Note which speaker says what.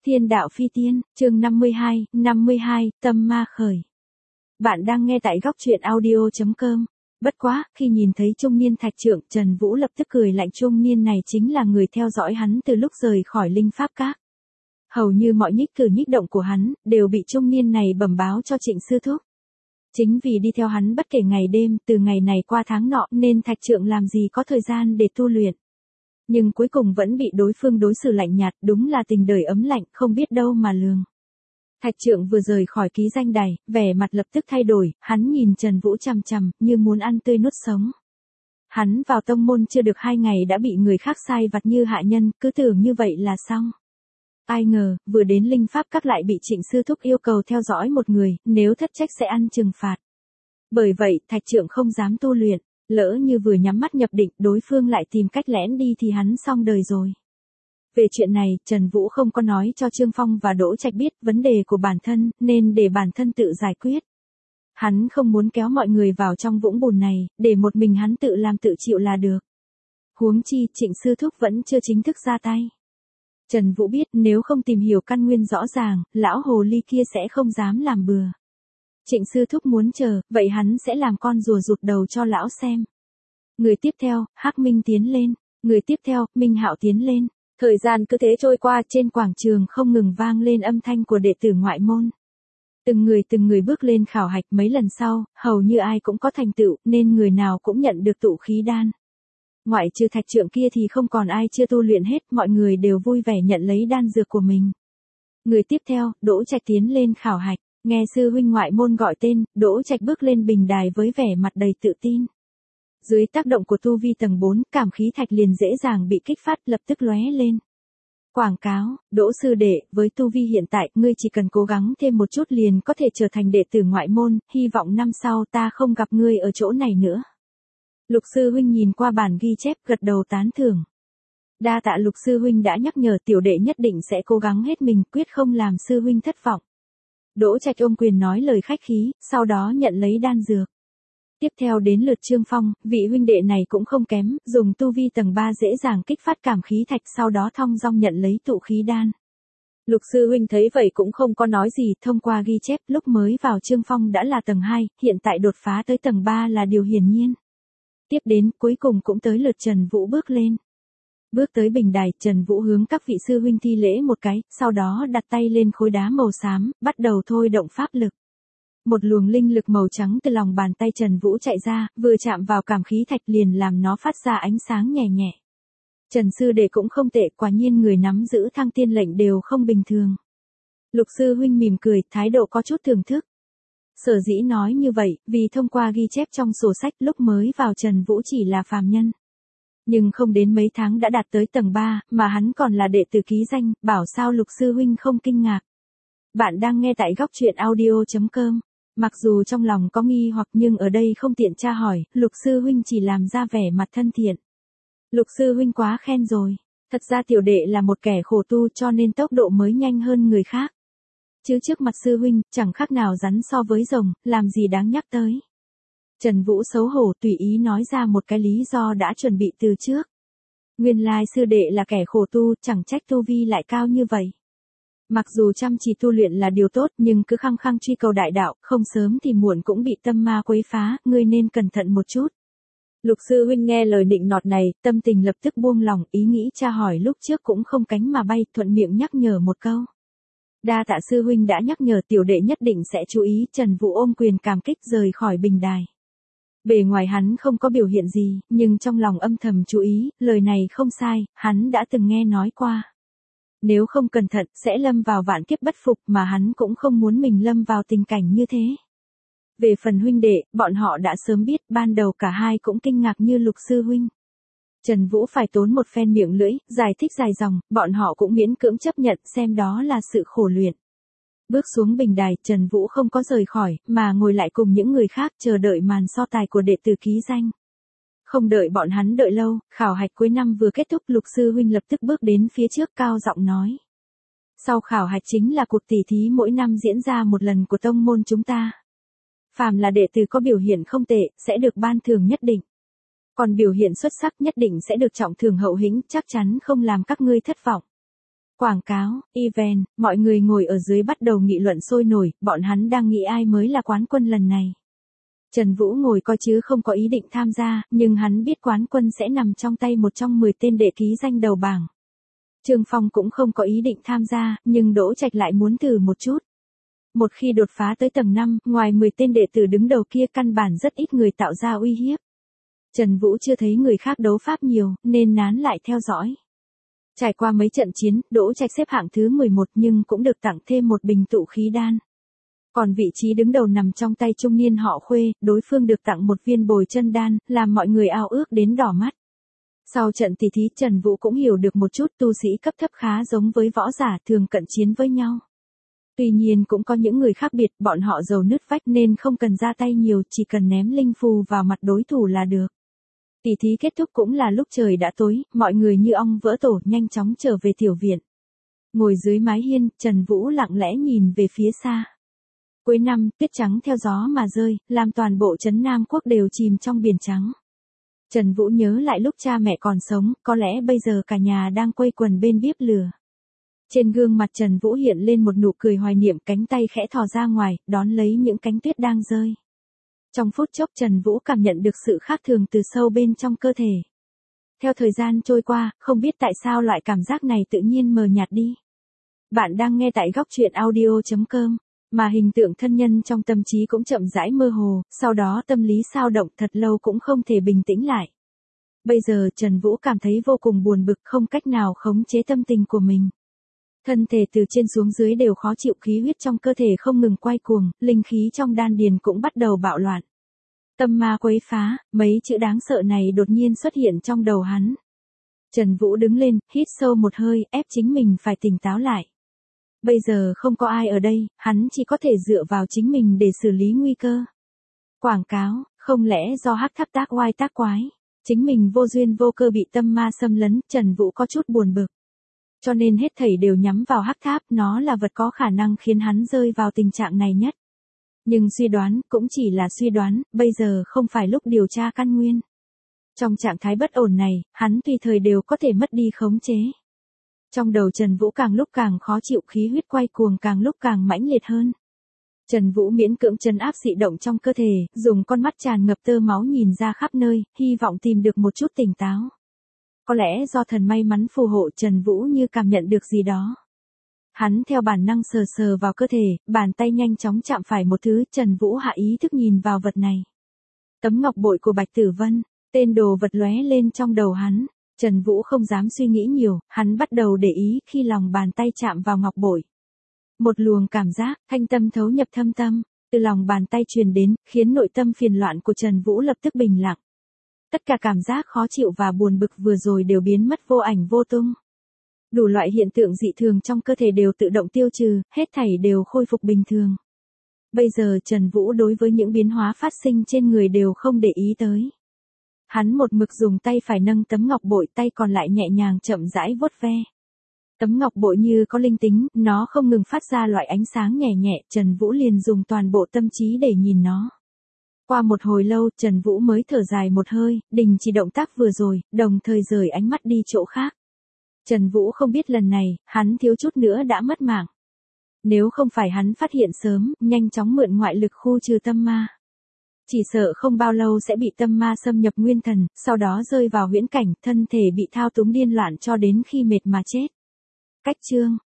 Speaker 1: Thiên đạo phi tiên, chương 52, tâm ma khởi. Bạn đang nghe tại góc truyện audio.com. Bất quá, khi nhìn thấy trung niên thạch trượng, Trần Vũ lập tức cười lạnh, trung niên này chính là người theo dõi hắn từ lúc rời khỏi linh pháp các. Hầu như mọi nhích cử nhích động của hắn, đều bị trung niên này bẩm báo cho Trịnh sư thúc. Chính vì đi theo hắn bất kể ngày đêm, từ ngày này qua tháng nọ, nên thạch trượng làm gì có thời gian để tu luyện. Nhưng cuối cùng vẫn bị đối phương đối xử lạnh nhạt, đúng là tình đời ấm lạnh, không biết đâu mà lường. Thạch trượng vừa rời khỏi ký danh đài, vẻ mặt lập tức thay đổi, hắn nhìn Trần Vũ chằm chằm, như muốn ăn tươi nuốt sống. Hắn vào tông môn chưa được 2 ngày đã bị người khác sai vặt như hạ nhân, cứ tưởng như vậy là xong. Ai ngờ, vừa đến linh pháp các lại bị Trịnh sư thúc yêu cầu theo dõi một người, nếu thất trách sẽ ăn trừng phạt. Bởi vậy, thạch trượng không dám tu luyện. Lỡ như vừa nhắm mắt nhập định, đối phương lại tìm cách lẻn đi thì hắn xong đời rồi. Về chuyện này, Trần Vũ không có nói cho Trương Phong và Đỗ Trạch biết vấn đề của bản thân, nên để bản thân tự giải quyết. Hắn không muốn kéo mọi người vào trong vũng bùn này, để một mình hắn tự làm tự chịu là được. Huống chi, Trịnh sư thúc vẫn chưa chính thức ra tay. Trần Vũ biết nếu không tìm hiểu căn nguyên rõ ràng, lão hồ ly kia sẽ không dám làm bừa. Trịnh sư thúc muốn chờ, vậy hắn sẽ làm con rùa rụt đầu cho lão xem. Người tiếp theo, Hắc Minh tiến lên. Người tiếp theo, Minh Hạo tiến lên. Thời gian cứ thế trôi qua, trên quảng trường không ngừng vang lên âm thanh của đệ tử ngoại môn. Từng người bước lên khảo hạch, mấy lần sau, hầu như ai cũng có thành tựu, nên người nào cũng nhận được tụ khí đan. Ngoại trừ thạch trượng kia thì không còn ai chưa tu luyện hết, mọi người đều vui vẻ nhận lấy đan dược của mình. Người tiếp theo, Đỗ Trạch tiến lên khảo hạch. Nghe sư huynh ngoại môn gọi tên, Đỗ Trạch bước lên bình đài với vẻ mặt đầy tự tin. Dưới tác động của tu vi tầng 4, cảm khí thạch liền dễ dàng bị kích phát, lập tức lóe lên. Quảng cáo, Đỗ sư đệ, với tu vi hiện tại, ngươi chỉ cần cố gắng thêm một chút liền có thể trở thành đệ tử ngoại môn, hy vọng năm sau ta không gặp ngươi ở chỗ này nữa. Lục sư huynh nhìn qua bản ghi chép, gật đầu tán thưởng. Đa tạ Lục sư huynh đã nhắc nhở, tiểu đệ nhất định sẽ cố gắng hết mình, quyết không làm sư huynh thất vọng. Đỗ Trạch ôm quyền nói lời khách khí, sau đó nhận lấy đan dược. Tiếp theo đến lượt Trương Phong, vị huynh đệ này cũng không kém, dùng tu vi tầng 3 dễ dàng kích phát cảm khí thạch, sau đó thong dong nhận lấy tụ khí đan. Lục sư huynh thấy vậy cũng không có nói gì, thông qua ghi chép, lúc mới vào Trương Phong đã là tầng 2, hiện tại đột phá tới tầng 3 là điều hiển nhiên. Tiếp đến, cuối cùng cũng tới lượt Trần Vũ bước lên. Bước tới bình đài, Trần Vũ hướng các vị sư huynh thi lễ một cái, sau đó đặt tay lên khối đá màu xám, bắt đầu thôi động pháp lực. Một luồng linh lực màu trắng từ lòng bàn tay Trần Vũ chạy ra, vừa chạm vào cảm khí thạch liền làm nó phát ra ánh sáng nhẹ nhẹ. Trần sư đệ cũng không tệ, quả nhiên người nắm giữ thăng tiên lệnh đều không bình thường. Lục sư huynh mỉm cười, thái độ có chút thưởng thức. Sở dĩ nói như vậy, vì thông qua ghi chép trong sổ sách lúc mới vào Trần Vũ chỉ là phàm nhân. Nhưng không đến mấy tháng đã đạt tới tầng 3, mà hắn còn là đệ tử ký danh, bảo sao Lục sư huynh không kinh ngạc. Bạn đang nghe tại góc truyện audio.com. Mặc dù trong lòng có nghi hoặc nhưng ở đây không tiện tra hỏi, Lục sư huynh chỉ làm ra vẻ mặt thân thiện. Lục sư huynh quá khen rồi. Thật ra tiểu đệ là một kẻ khổ tu cho nên tốc độ mới nhanh hơn người khác. Chứ trước mặt sư huynh, chẳng khác nào rắn so với rồng, làm gì đáng nhắc tới. Trần Vũ xấu hổ tùy ý nói ra một cái lý do đã chuẩn bị từ trước. Nguyên lai sư đệ là kẻ khổ tu, chẳng trách tu vi lại cao như vậy. Mặc dù chăm chỉ tu luyện là điều tốt nhưng cứ khăng khăng truy cầu đại đạo, không sớm thì muộn cũng bị tâm ma quấy phá, ngươi nên cẩn thận một chút. Lục sư huynh nghe lời nịnh nọt này, tâm tình lập tức buông lỏng, ý nghĩ tra hỏi lúc trước cũng không cánh mà bay, thuận miệng nhắc nhở một câu. Đa tạ sư huynh đã nhắc nhở, tiểu đệ nhất định sẽ chú ý. Trần Vũ ôm quyền cảm kích rời khỏi bình đài. Bề ngoài hắn không có biểu hiện gì, nhưng trong lòng âm thầm chú ý, lời này không sai, hắn đã từng nghe nói qua. Nếu không cẩn thận, sẽ lâm vào vạn kiếp bất phục, mà hắn cũng không muốn mình lâm vào tình cảnh như thế. Về phần huynh đệ, bọn họ đã sớm biết, ban đầu cả hai cũng kinh ngạc như Lục sư huynh. Trần Vũ phải tốn một phen miệng lưỡi, giải thích dài dòng, bọn họ cũng miễn cưỡng chấp nhận xem đó là sự khổ luyện. Bước xuống bình đài, Trần Vũ không có rời khỏi, mà ngồi lại cùng những người khác chờ đợi màn so tài của đệ tử ký danh. Không đợi bọn hắn đợi lâu, khảo hạch cuối năm vừa kết thúc, Lục sư huynh lập tức bước đến phía trước cao giọng nói. Sau khảo hạch chính là cuộc tỷ thí mỗi năm diễn ra một lần của tông môn chúng ta. Phàm là đệ tử có biểu hiện không tệ, sẽ được ban thưởng nhất định. Còn biểu hiện xuất sắc nhất định sẽ được trọng thưởng hậu hĩnh, chắc chắn không làm các ngươi thất vọng. Quảng cáo, event, mọi người ngồi ở dưới bắt đầu nghị luận sôi nổi, bọn hắn đang nghĩ ai mới là quán quân lần này. Trần Vũ ngồi coi chứ không có ý định tham gia, nhưng hắn biết quán quân sẽ nằm trong tay một trong 10 tên đệ ký danh đầu bảng. Trương Phong cũng không có ý định tham gia, nhưng Đỗ Trạch lại muốn thử một chút. Một khi đột phá tới tầng 5, ngoài 10 tên đệ tử đứng đầu kia căn bản rất ít người tạo ra uy hiếp. Trần Vũ chưa thấy người khác đấu pháp nhiều, nên nán lại theo dõi. Trải qua mấy trận chiến, Đỗ Trạch xếp hạng thứ 11 nhưng cũng được tặng thêm một bình tụ khí đan. Còn vị trí đứng đầu nằm trong tay trung niên họ Khuê, đối phương được tặng một viên bồi chân đan, làm mọi người ao ước đến đỏ mắt. Sau trận tỷ thí Trần Vũ cũng hiểu được một chút tu sĩ cấp thấp khá giống với võ giả thường cận chiến với nhau. Tuy nhiên cũng có những người khác biệt, bọn họ giàu nứt vách nên không cần ra tay nhiều, chỉ cần ném linh phù vào mặt đối thủ là được. Tỷ thí kết thúc cũng là lúc trời đã tối, mọi người như ong vỡ tổ nhanh chóng trở về tiểu viện. Ngồi dưới mái hiên, Trần Vũ lặng lẽ nhìn về phía xa. Cuối năm, tuyết trắng theo gió mà rơi, làm toàn bộ trấn Nam Quốc đều chìm trong biển trắng. Trần Vũ nhớ lại lúc cha mẹ còn sống, có lẽ bây giờ cả nhà đang quây quần bên bếp lửa. Trên gương mặt Trần Vũ hiện lên một nụ cười hoài niệm, cánh tay khẽ thò ra ngoài, đón lấy những cánh tuyết đang rơi. Trong phút chốc Trần Vũ cảm nhận được sự khác thường từ sâu bên trong cơ thể. Theo thời gian trôi qua, không biết tại sao loại cảm giác này tự nhiên mờ nhạt đi. Bạn đang nghe tại góc truyện audio.com, mà hình tượng thân nhân trong tâm trí cũng chậm rãi mơ hồ, sau đó tâm lý xao động thật lâu cũng không thể bình tĩnh lại. Bây giờ Trần Vũ cảm thấy vô cùng buồn bực, không cách nào khống chế tâm tình của mình. Thân thể từ trên xuống dưới đều khó chịu, khí huyết trong cơ thể không ngừng quay cuồng, linh khí trong đan điền cũng bắt đầu bạo loạn. Tâm ma quấy phá, mấy chữ đáng sợ này đột nhiên xuất hiện trong đầu hắn. Trần Vũ đứng lên, hít sâu một hơi, ép chính mình phải tỉnh táo lại. Bây giờ không có ai ở đây, hắn chỉ có thể dựa vào chính mình để xử lý nguy cơ. Quảng cáo, không lẽ do hắc tháp tác oai tác quái, chính mình vô duyên vô cơ bị tâm ma xâm lấn, Trần Vũ có chút buồn bực. Cho nên hết thảy đều nhắm vào hắc tháp, nó là vật có khả năng khiến hắn rơi vào tình trạng này nhất. Nhưng suy đoán, cũng chỉ là suy đoán, bây giờ không phải lúc điều tra căn nguyên. Trong trạng thái bất ổn này, hắn tùy thời đều có thể mất đi khống chế. Trong đầu Trần Vũ càng lúc càng khó chịu, khí huyết quay cuồng càng lúc càng mãnh liệt hơn. Trần Vũ miễn cưỡng trấn áp dị động trong cơ thể, dùng con mắt tràn ngập tơ máu nhìn ra khắp nơi, hy vọng tìm được một chút tỉnh táo. Có lẽ do thần may mắn phù hộ, Trần Vũ như cảm nhận được gì đó. Hắn theo bản năng sờ sờ vào cơ thể, bàn tay nhanh chóng chạm phải một thứ, Trần Vũ hạ ý thức nhìn vào vật này. Tấm ngọc bội của Bạch Tử Vân, tên đồ vật lóe lên trong đầu hắn. Trần Vũ không dám suy nghĩ nhiều, hắn bắt đầu để ý khi lòng bàn tay chạm vào ngọc bội. Một luồng cảm giác, thanh tâm thấu nhập thâm tâm, từ lòng bàn tay truyền đến, khiến nội tâm phiền loạn của Trần Vũ lập tức bình lặng. Tất cả cảm giác khó chịu và buồn bực vừa rồi đều biến mất vô ảnh vô tung. Đủ loại hiện tượng dị thường trong cơ thể đều tự động tiêu trừ, hết thảy đều khôi phục bình thường. Bây giờ Trần Vũ đối với những biến hóa phát sinh trên người đều không để ý tới. Hắn một mực dùng tay phải nâng tấm ngọc bội, tay còn lại nhẹ nhàng chậm rãi vuốt ve. Tấm ngọc bội như có linh tính, nó không ngừng phát ra loại ánh sáng nhẹ nhẹ, Trần Vũ liền dùng toàn bộ tâm trí để nhìn nó. Qua một hồi lâu, Trần Vũ mới thở dài một hơi, đình chỉ động tác vừa rồi, đồng thời rời ánh mắt đi chỗ khác. Trần Vũ không biết lần này, hắn thiếu chút nữa đã mất mạng. Nếu không phải hắn phát hiện sớm, nhanh chóng mượn ngoại lực khu trừ tâm ma. Chỉ sợ không bao lâu sẽ bị tâm ma xâm nhập nguyên thần, sau đó rơi vào huyễn cảnh, thân thể bị thao túng điên loạn cho đến khi mệt mà chết. Cách chương